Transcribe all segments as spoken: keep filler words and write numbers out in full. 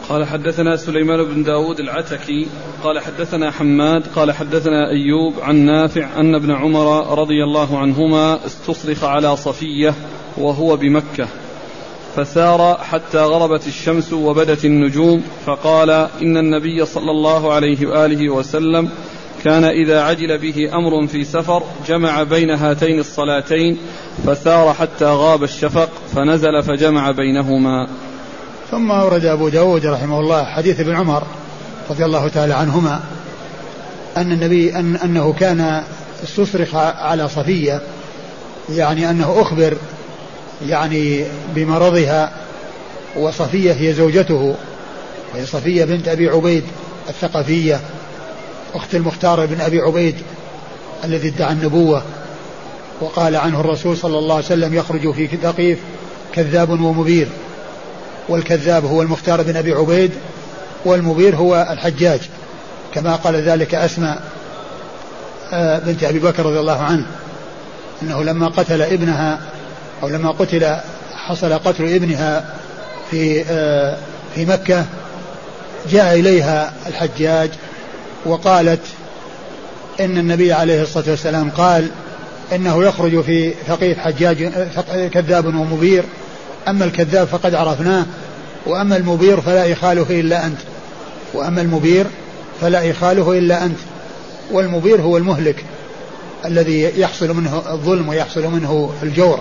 قال حدثنا سليمان بن داود العتكي قال حدثنا حماد قال حدثنا أيوب عن نافع أن ابن عمر رضي الله عنهما استصرخ على صفية وهو بمكة فسار حتى غربت الشمس وبدت النجوم فقال إن النبي صلى الله عليه وآله وسلم كان إذا عجل به أمر في سفر جمع بين هاتين الصلاتين فسار حتى غاب الشفق فنزل فجمع بينهما. ثم أورد أبو داود رحمه الله حديث ابن عمر رضي الله تعالى عنهما أن النبي أن أنه كان استصرخ على صفية، يعني أنه أخبر يعني بمرضها، وصفية هي زوجته وهي صفية بنت أبي عبيد الثقفية أخت المختار بن أبي عبيد الذي ادعى النبوة، وقال عنه الرسول صلى الله عليه وسلم يخرج في ثقيف كذاب ومبير، والكذاب هو المختار بن أبي عبيد والمبير هو الحجاج، كما قال ذلك أسماء بنت أبي بكر رضي الله عنه أنه لما قتل ابنها أو لما قتل حصل قتل ابنها في في مكة جاء إليها الحجاج وقالت إن النبي عليه الصلاة والسلام قال إنه يخرج في ثقيف حجاج كذاب ومبير، أما الكذاب فقد عرفناه وأما المبير فلا يخاله إلا أنت وأما المبير فلا يخاله إلا أنت والمبير هو المهلك الذي يحصل منه الظلم ويحصل منه الجور.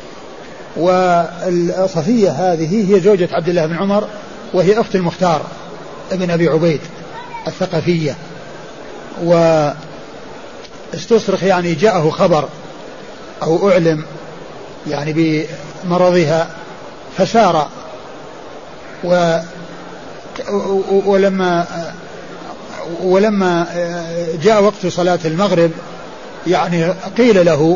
والصفية هذه هي زوجة عبد الله بن عمر وهي أخت المختار ابن أبي عبيد الثقفية. واستصرخ يعني جاءه خبر أو أعلم يعني بمرضها فسار، و ولما ولما جاء وقت صلاة المغرب يعني قيل له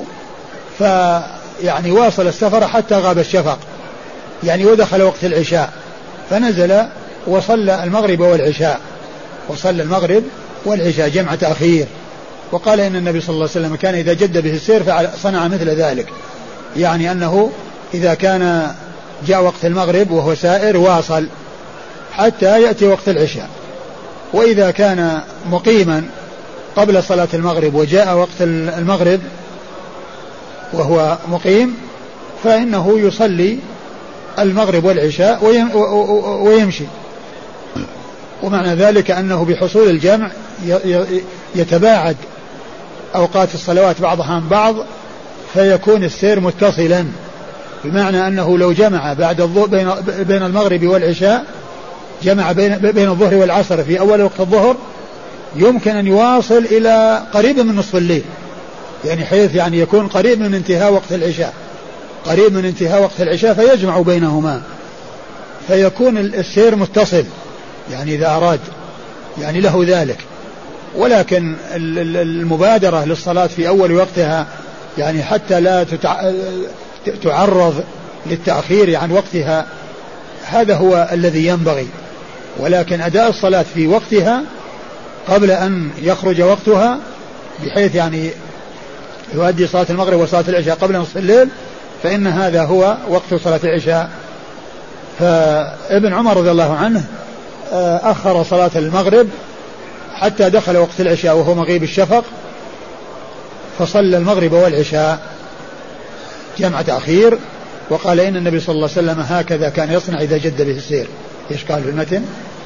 فيعني واصل السفر حتى غاب الشفق، يعني ودخل وقت العشاء فنزل وصلى المغرب والعشاء وصلى المغرب والعشاء جمع تأخير. وقال إن النبي صلى الله عليه وسلم كان إذا جد به السير فصنع مثل ذلك، يعني أنه إذا كان جاء وقت المغرب وهو سائر واصل حتى يأتي وقت العشاء، وإذا كان مقيما قبل صلاة المغرب وجاء وقت المغرب وهو مقيم فإنه يصلي المغرب والعشاء ويمشي. ومعنى ذلك أنه بحصول الجمع يتباعد أوقات الصلوات بعضها عن بعض فيكون السير متصلا، بمعنى أنه لو جمع بعد بين بين المغرب والعشاء جمع بين بين الظهر والعصر في أول وقت الظهر يمكن أن يواصل إلى قريب من نصف الليل، يعني حيث يعني يكون قريب من انتهاء وقت العشاء قريب من انتهاء وقت العشاء فيجمع بينهما فيكون السير متصل، يعني إذا أراد يعني له ذلك. ولكن المبادرة للصلاة في أول وقتها يعني حتى لا تعرض للتأخير عن وقتها هذا هو الذي ينبغي، ولكن أداء الصلاة في وقتها قبل أن يخرج وقتها بحيث يعني يؤدي صلاة المغرب وصلاة العشاء قبل نصف الليل فإن هذا هو وقت صلاة العشاء. فابن عمر رضي الله عنه أخر صلاة المغرب حتى دخل وقت العشاء وهو مغيب الشفق فصلى المغرب والعشاء جمع تأخير. وقال إن النبي صلى الله عليه وسلم هكذا كان يصنع إذا جد به السير. إيش قال في المتن؟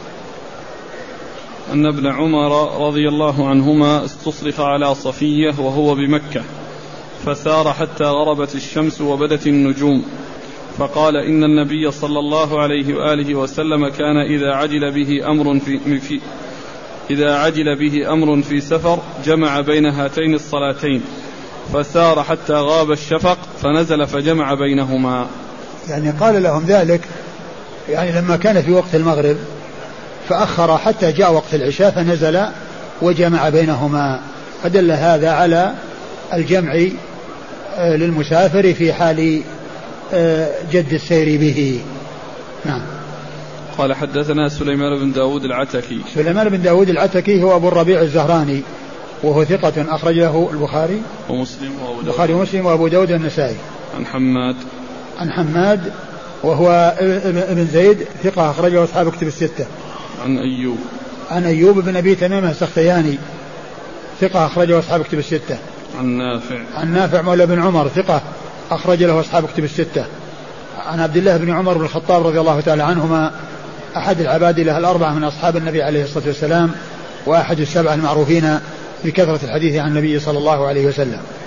أن ابن عمر رضي الله عنهما استصرخ على صفية وهو بمكة فسار حتى غربت الشمس وبدت النجوم فقال إن النبي صلى الله عليه وآله وسلم كان إذا عجل به أمر في, في إذا عجل به أمر في سفر جمع بين هاتين الصلاتين فسار حتى غاب الشفق فنزل فجمع بينهما. يعني قال لهم ذلك يعني لما كان في وقت المغرب فأخر حتى جاء وقت العشاء فنزل وجمع بينهما، فدل هذا على الجمع للمسافر في حال جد السير به. نعم. قال حدثنا سليمان بن داود العتكي. سليمان بن داود العتكي هو أبو الربيع الزهراني وهو ثقة أخرج له البخاري ومسلم وأبو داود البخاري ومسلم وأبو داود النسائي. عن حماد عن حماد وهو ابن زيد ثقة أخرجه أصحاب كتب الستة. عن أيوب عن أيوب بن أبي تميم السختياني ثقة أخرجه أصحاب كتب الستة. عن نافع عن نافع مولى بن عمر ثقة أخرج له أصحاب كتب الستة. عن عبد الله بن عمر بن الخطاب رضي الله تعالى عنهما أحد العبادلة الأربعة من أصحاب النبي عليه الصلاة والسلام، وأحد السبعة المعروفين بكثرة الحديث عن النبي صلى الله عليه وسلم.